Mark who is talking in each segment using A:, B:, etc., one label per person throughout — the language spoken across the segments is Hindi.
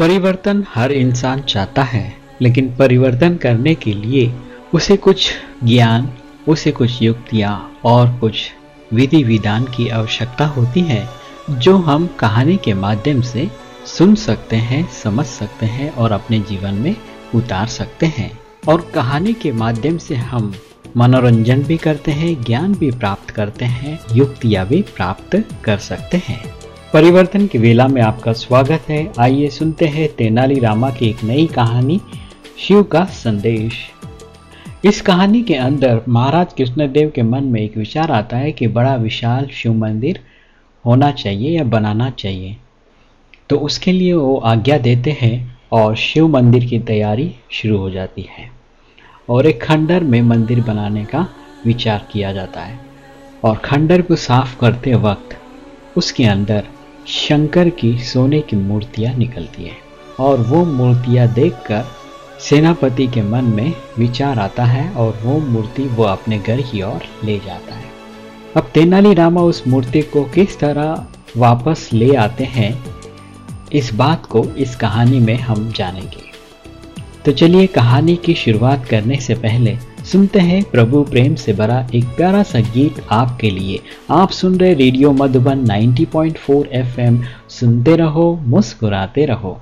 A: परिवर्तन हर इंसान चाहता है, लेकिन परिवर्तन करने के लिए उसे कुछ ज्ञान, उसे कुछ युक्तियाँ और कुछ विधि विधान की आवश्यकता होती है, जो हम कहानी के माध्यम से सुन सकते हैं, समझ सकते हैं और अपने जीवन में उतार सकते हैं। और कहानी के माध्यम से हम मनोरंजन भी करते हैं, ज्ञान भी प्राप्त करते हैं, युक्तियाँ भी प्राप्त कर सकते हैं। परिवर्तन की वेला में आपका स्वागत है। आइए सुनते हैं तेनाली रामा की एक नई कहानी, शिव का संदेश। इस कहानी के अंदर महाराज कृष्णदेव के मन में एक विचार आता है कि बड़ा विशाल शिव मंदिर होना चाहिए या बनाना चाहिए। तो उसके लिए वो आज्ञा देते हैं और शिव मंदिर की तैयारी शुरू हो जाती है और एक खंडर में मंदिर बनाने का विचार किया जाता है। और खंडर को साफ करते वक्त उसके अंदर शंकर की सोने की मूर्तियां निकलती हैं और वो मूर्तियां देखकर सेनापति के मन में विचार आता है और वो मूर्ति वो अपने घर की ओर ले जाता है। अब तेनाली रामा उस मूर्ति को किस तरह वापस ले आते हैं, इस बात को इस कहानी में हम जानेंगे। तो चलिए कहानी की शुरुआत करने से पहले सुनते हैं प्रभु प्रेम से भरा एक प्यारा सा गीत आपके लिए। आप सुन रहे रेडियो मधुबन 90.4 FM। सुनते रहो, मुस्कुराते रहो।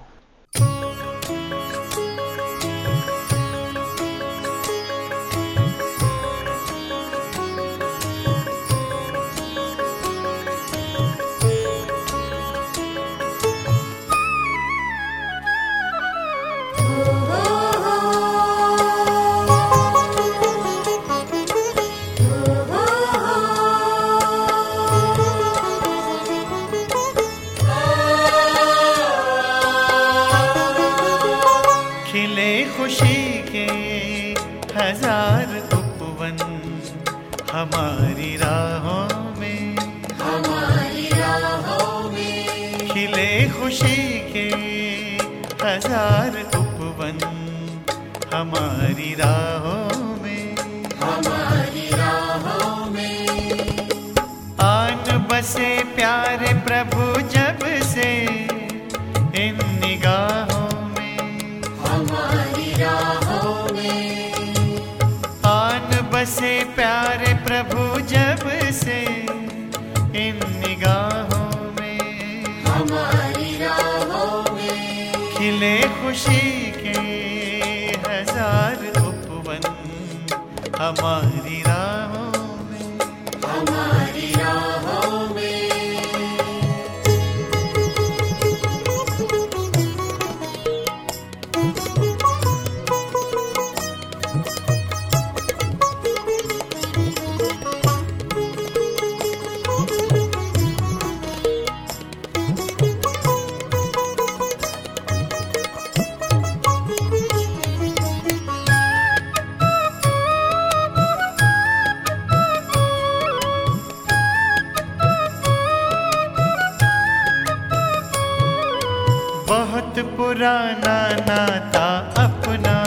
B: पुराना नाता अपना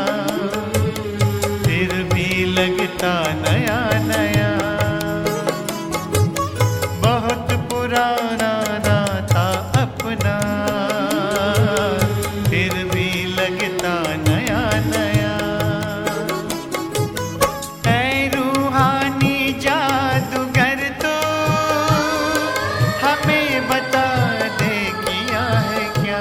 B: फिर भी लगता नया नया। बहुत पुराना नाता अपना फिर भी लगता नया नया। ऐ रूहानी जादूगर तो हमें बता दे किया है क्या।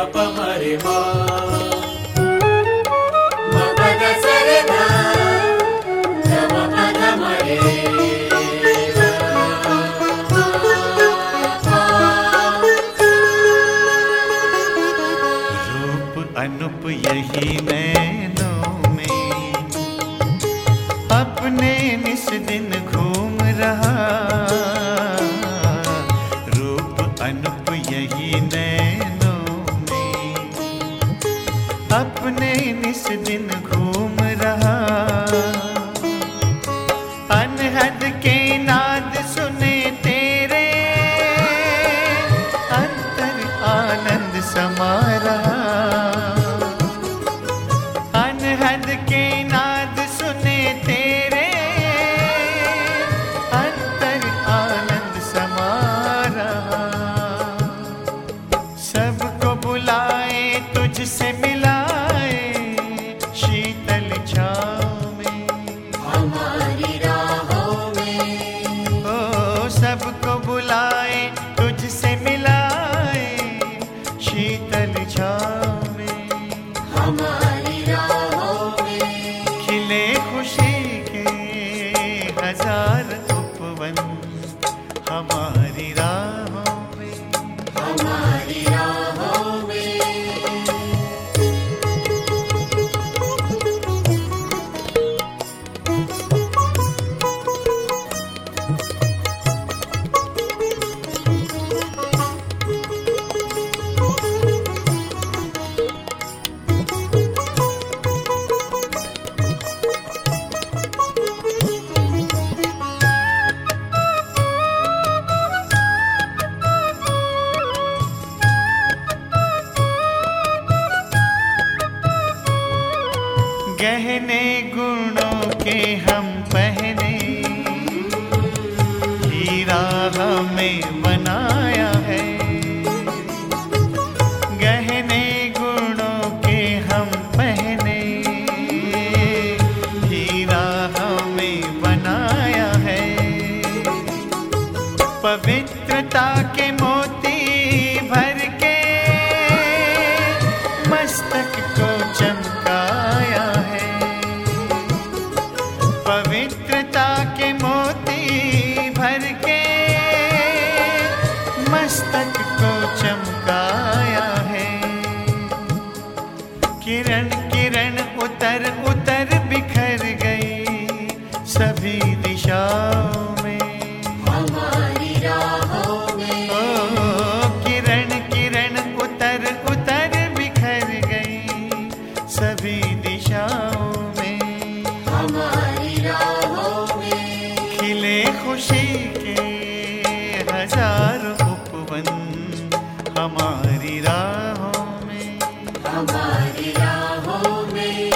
C: प म रे मा म प द स रे ध ध म प ध म रे
B: अनुप यही नैनों में अपने निस दिन घूम रहा, रूप अनुप यही नैनों में अपने निस दिन घूम रहा। अनहद के नाद सुने तेरे अंतर आनंद समा रहा। अनहद के नाद सुने तेरे अंतर आनंद समा रहा। सबको बुलाए तुझसे मिलाए शीतल छाँव में
C: हमारी राहों में।
B: ओ सबको बुलाए तुझसे मिलाए शीतल छाँव में
C: हमारी राहों में।
B: खिले खुशी के हजार उपवन हमारी राहों में
C: हमारी राहों में।
B: गहने गुणों के हम पहने हीरा हमें बनाया है। गहने गुणों के हम पहने हीरा हमें बनाया है। पवित्रता के मोती भर के मस्तक को चमकाया है। पवित्रता के मोती भर के मस्तक को चमकाया है। किरण किरण उतर उतर बिखर गई सभी दिशाओं में
C: हमारी राहों में।
B: ओ किरण किरण उतर उतर बिखर गई सभी दिशाओं में
C: हमारी राहों में।
B: खिले खुशी के हजार उपवन हमारी राहों में
C: हमारी राहों में।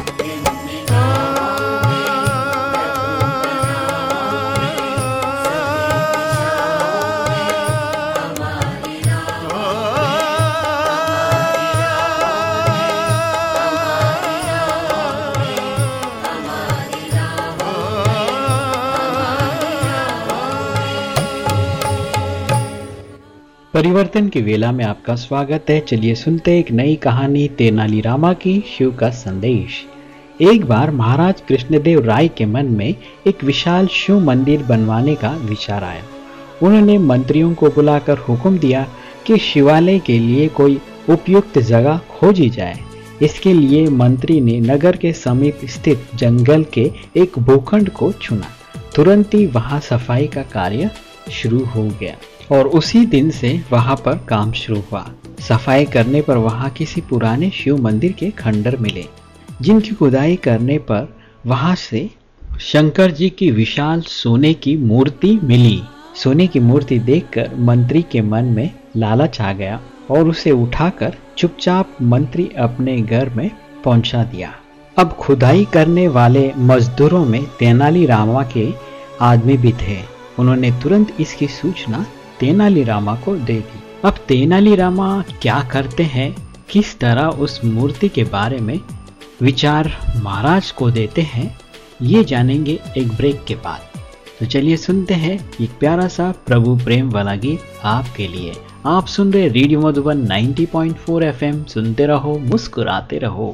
A: परिवर्तन की वेला में आपका स्वागत है। चलिए सुनते एक नई कहानी तेनाली रामा की शिव का संदेश। एक बार महाराज कृष्णदेव राय के मन में एक विशाल शिव मंदिर बनवाने का विचार आया। उन्होंने मंत्रियों को बुलाकर हुक्म दिया कि शिवालय के लिए कोई उपयुक्त जगह खोजी जाए। इसके लिए मंत्री ने नगर के समीप स्थित जंगल के एक भूखंड को चुना। तुरंत ही वहां सफाई का कार्य शुरू हो गया और उसी दिन से वहां पर काम शुरू हुआ। सफाई करने पर वहां किसी पुराने शिव मंदिर के खंडर मिले, जिनकी खुदाई करने पर वहां से शंकर जी की विशाल सोने की मूर्ति मिली। सोने की मूर्ति देखकर मंत्री के मन में लालच आ गया और उसे उठाकर चुपचाप मंत्री अपने घर में पहुंचा दिया। अब खुदाई करने वाले मजदूरों में तेनाली रामा के आदमी भी थे। उन्होंने तुरंत इसकी सूचना तेनाली रामा को दे दी। अब तेनाली रामा क्या करते हैं, किस तरह उस मूर्ति के बारे में विचार महाराज को देते हैं, ये जानेंगे एक ब्रेक के बाद। तो चलिए सुनते हैं एक प्यारा सा प्रभु प्रेम वाला गीत आपके लिए। आप सुन रहे रेडियो मधुबन 90.4 FM। सुनते रहो, मुस्कुराते रहो।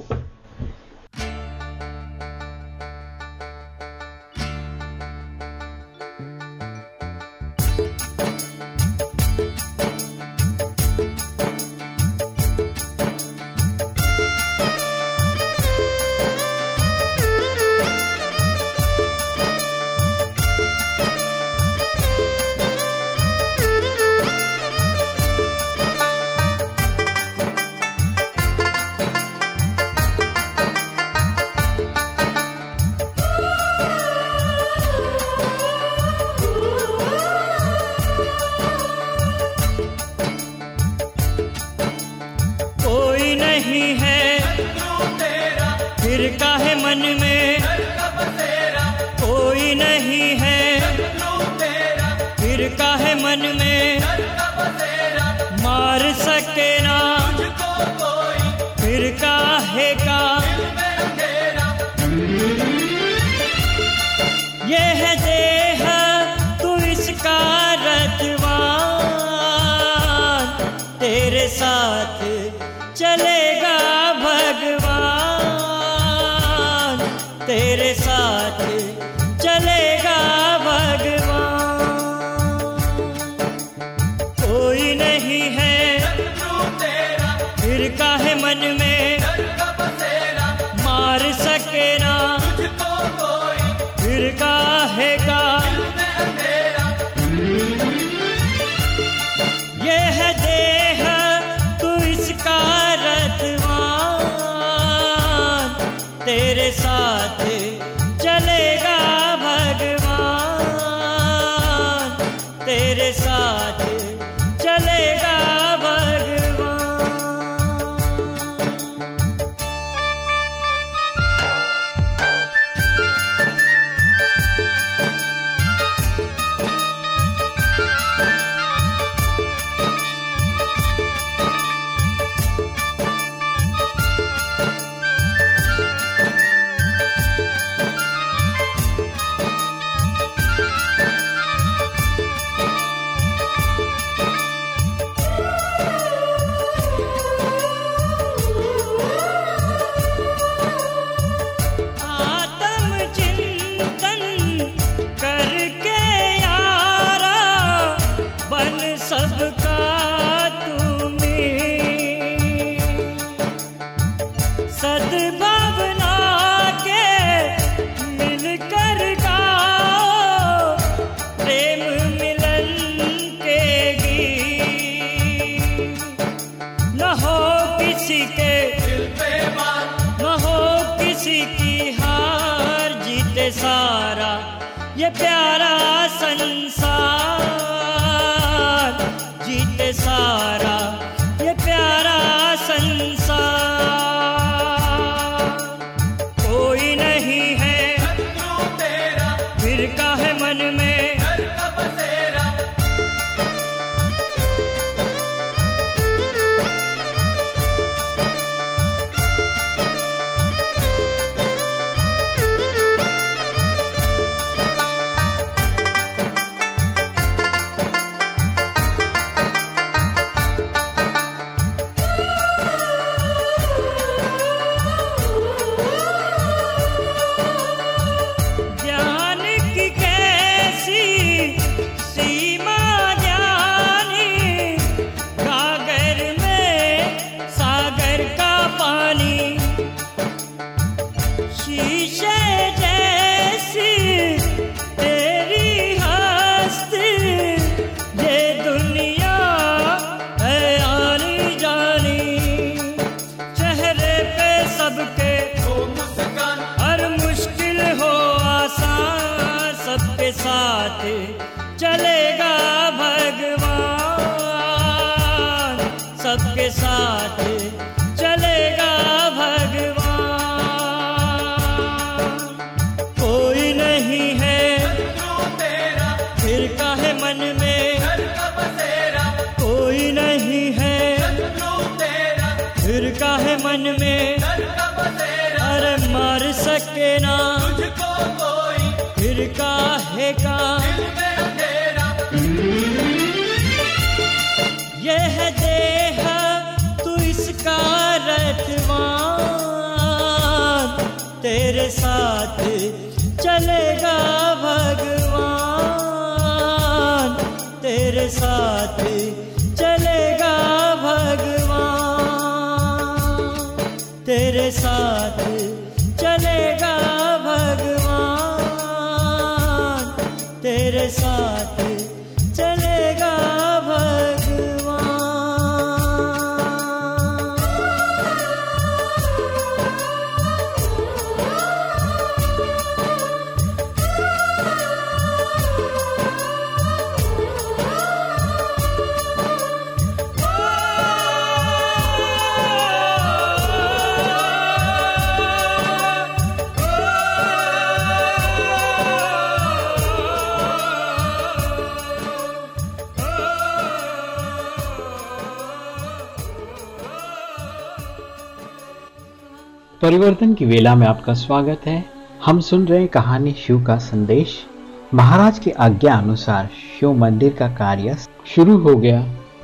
D: ये है देह तू इसका रखवार, तेरे साथ चलेगा भगवान, तेरे साथ चलेगा भगवान, तेरे साथ चलेगा भगवान, तेरे साथ चलेगा भगवान।
A: परिवर्तन की वेला में आपका स्वागत है। हम सुन रहे हैं कहानी शिव का संदेश। महाराज की आज्ञा अनुसार शिव मंदिर का कार्य शुरू हो गया।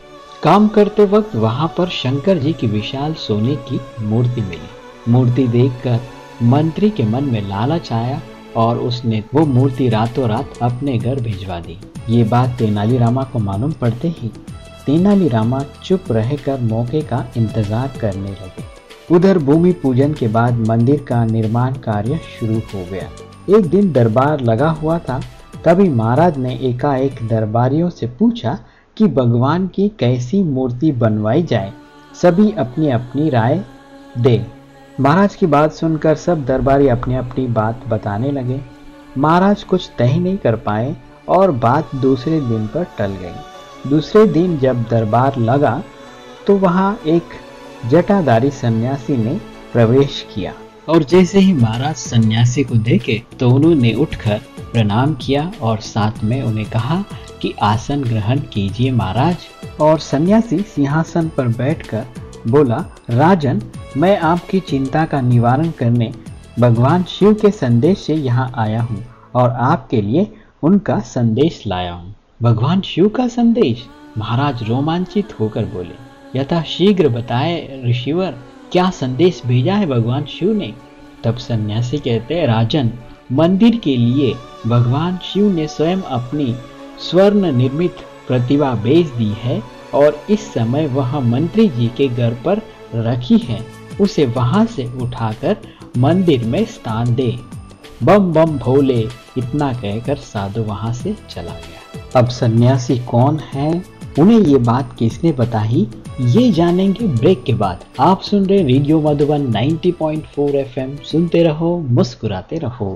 A: काम करते वक्त वहां पर शंकर जी की विशाल सोने की मूर्ति मिली। मूर्ति देखकर मंत्री के मन में लालच आया और उसने वो मूर्ति रातों रात अपने घर भिजवा दी। ये बात तेनालीरामा को मालूम पड़ते ही तेनालीरामा चुप रहकर मौके का इंतजार करने लगे। उधर भूमि पूजन के बाद मंदिर का निर्माण कार्य शुरू हो गया। एक दिन दरबार लगा हुआ था, तभी महाराज ने एकाएक दरबारियों से पूछा कि भगवान की कैसी मूर्ति बनवाई जाए। सभी अपनी अपनी राय दे। महाराज की बात सुनकर सब दरबारी अपनी अपनी बात बताने लगे। महाराज कुछ तय नहीं कर पाए और बात दूसरे दिन पर टल गई। दूसरे दिन जब दरबार लगा तो वहां एक जटाधारी सन्यासी ने प्रवेश किया और जैसे ही महाराज सन्यासी को देखे तो उन्होंने उठकर प्रणाम किया और साथ में उन्हें कहा कि आसन ग्रहण कीजिए महाराज। और सन्यासी सिंहासन पर बैठकर बोला, राजन, मैं आपकी चिंता का निवारण करने भगवान शिव के संदेश से यहाँ आया हूँ और आपके लिए उनका संदेश लाया हूँ। भगवान शिव का संदेश? महाराज रोमांचित होकर बोले, यथा शीघ्र बताए ऋषिवर, क्या संदेश भेजा है भगवान शिव ने? तब सन्यासी कहते हैं, राजन, मंदिर के लिए भगवान शिव ने स्वयं अपनी स्वर्ण निर्मित प्रतिभा भेज दी है और इस समय वह मंत्री जी के घर पर रखी है। उसे वहां से उठाकर मंदिर में स्थान दे। बम बम भोले, इतना कहकर साधु वहां से चला गया। अब सन्यासी कौन है, उन्हें ये बात किसने बताई, ये जानेंगे ब्रेक के बाद। आप सुन रहे रेडियो मधुबन 90.4 FM। सुनते रहो, मुस्कुराते रहो।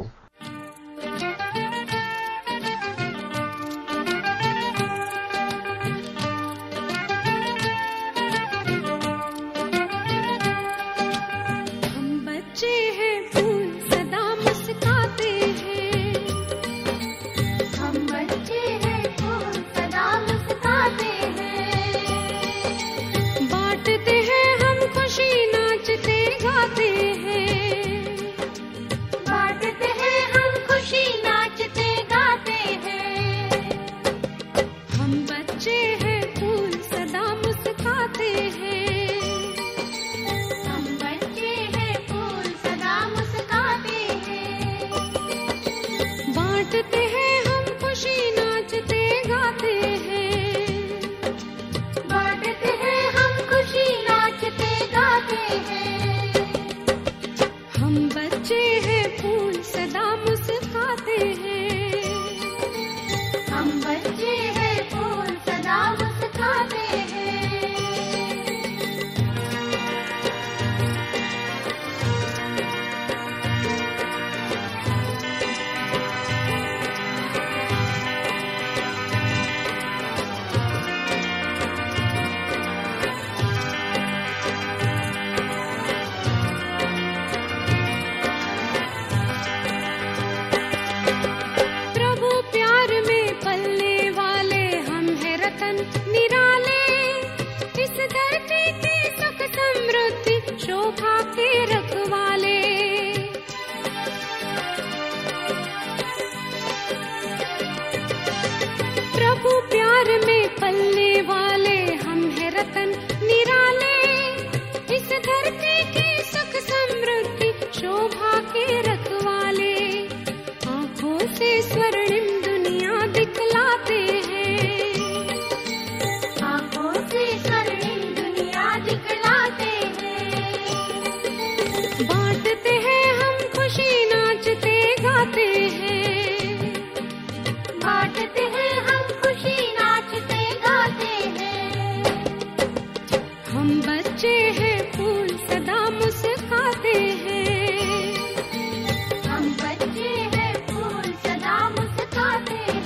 E: प्रभु प्यार में पलने वाले हम हैं स्वर्णिम दुनिया दिखलाते हैं,
C: आँखों से स्वर्णिम दुनिया दिखलाते हैं।
E: बांटते हैं हम खुशी नाचते गाते हैं,
C: बांटते हैं हम खुशी नाचते गाते हैं।
E: हम बच्चे हैं फूल सदा मुस्कुराते हैं,
C: हम बच्चे हैं फूल सदा मुस्कुराते हैं।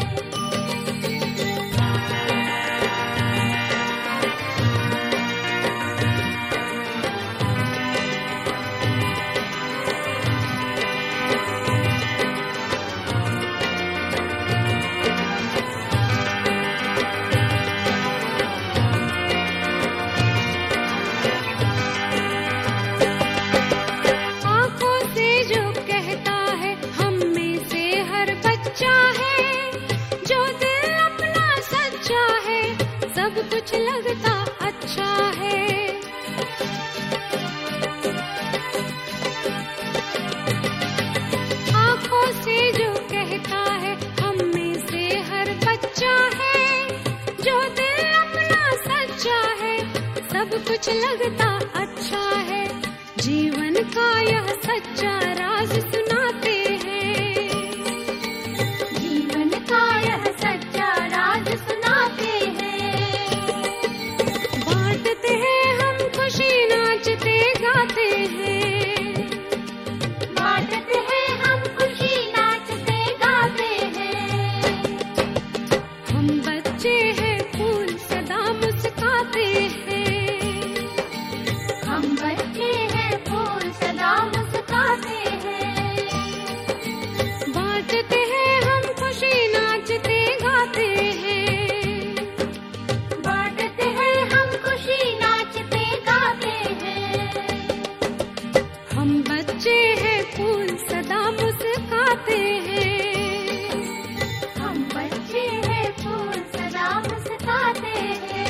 E: आँखों से जो कहता है हम में से हर बच्चा है, जो दिल अपना सच्चा है सब कुछ लगता अच्छा है। आँखों से जो कहता है हम में से हर बच्चा है, जो दिल अपना सच्चा है सब कुछ लगता अच्छा है। जीवन का यह सच्चा राज सुनाते हैं,
C: जीवन का यह सच्चा राज सुनाते हैं।
E: बांटते हैं हम खुशी नाचते गाते हैं,
C: बांटते हैं हम खुशी नाचते गाते हैं।
E: हम बच्चे हैं फूल सदा मुस्कुराते हैं,
C: हम बच्चे हैं फूल सदा मुस्कुराते हैं।
E: बांटते हैं हम खुशी नाचते गाते हैं,
C: बांटते हैं हम खुशी नाचते गाते हैं।
E: हम बच्चे हैं फूल सदा मुस्कुराते हैं,
C: हम बच्चे हैं फूल सदा मुस्कुराते हैं।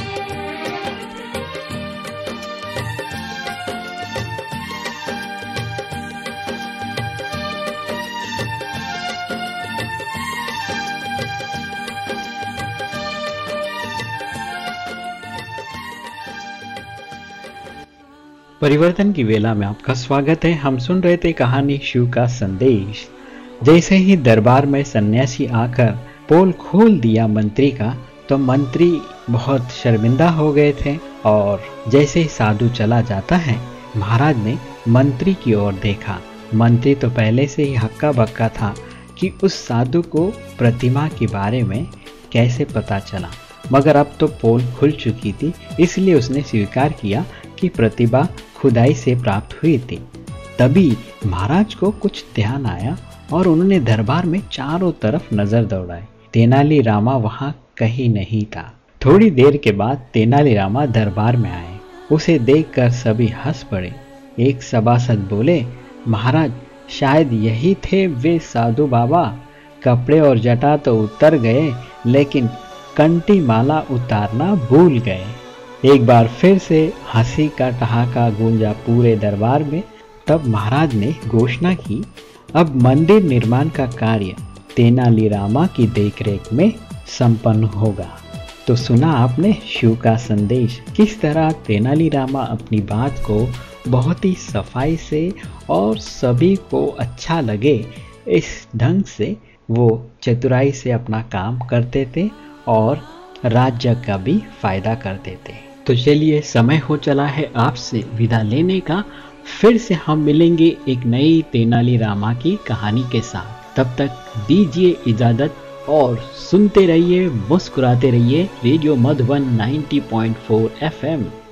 A: परिवर्तन की वेला में आपका स्वागत है। हम सुन रहे थे कहानी शिव का संदेश। जैसे ही दरबार में सन्यासी आकर पोल खोल दिया मंत्री का, तो मंत्री बहुत शर्मिंदा हो गए थे। और जैसे ही साधु चला जाता है, महाराज ने मंत्री की ओर देखा। मंत्री तो पहले से ही हक्का बक्का था कि उस साधु को प्रतिमा के बारे में कैसे पता चला, मगर अब तो पोल खुल चुकी थी, इसलिए उसने स्वीकार किया कि प्रतिभा खुदाई से प्राप्त हुई थी। तभी महाराज को कुछ ध्यान आया और उन्होंने दरबार में चारों तरफ नजर दौड़ाई। तेनाली रामा वहां कहीं नहीं था। थोड़ी देर के बाद तेनाली रामा दरबार में आए। उसे देखकर सभी हंस पड़े। एक सभासद बोले, महाराज शायद यही थे वे साधु बाबा। कपड़े और जटा तो उतर गए, लेकिन कंठी माला उतारना भूल गए। एक बार फिर से हंसी का ठहाका गूंजा पूरे दरबार में। तब महाराज ने घोषणा की, अब मंदिर निर्माण का कार्य तेनाली रामा की देखरेख में संपन्न होगा। तो सुना आपने शिव का संदेश, किस तरह तेनाली रामा अपनी बात को बहुत ही सफाई से और सभी को अच्छा लगे इस ढंग से वो चतुराई से अपना काम करते थे और राज्य का भी फायदा करते थे। तो चलिए, समय हो चला है आपसे विदा लेने का। फिर से हम मिलेंगे एक नई तेनाली रामा की कहानी के साथ। तब तक दीजिए इजाजत और सुनते रहिए, मुस्कुराते रहिए रेडियो मधुबन 90.4 FM।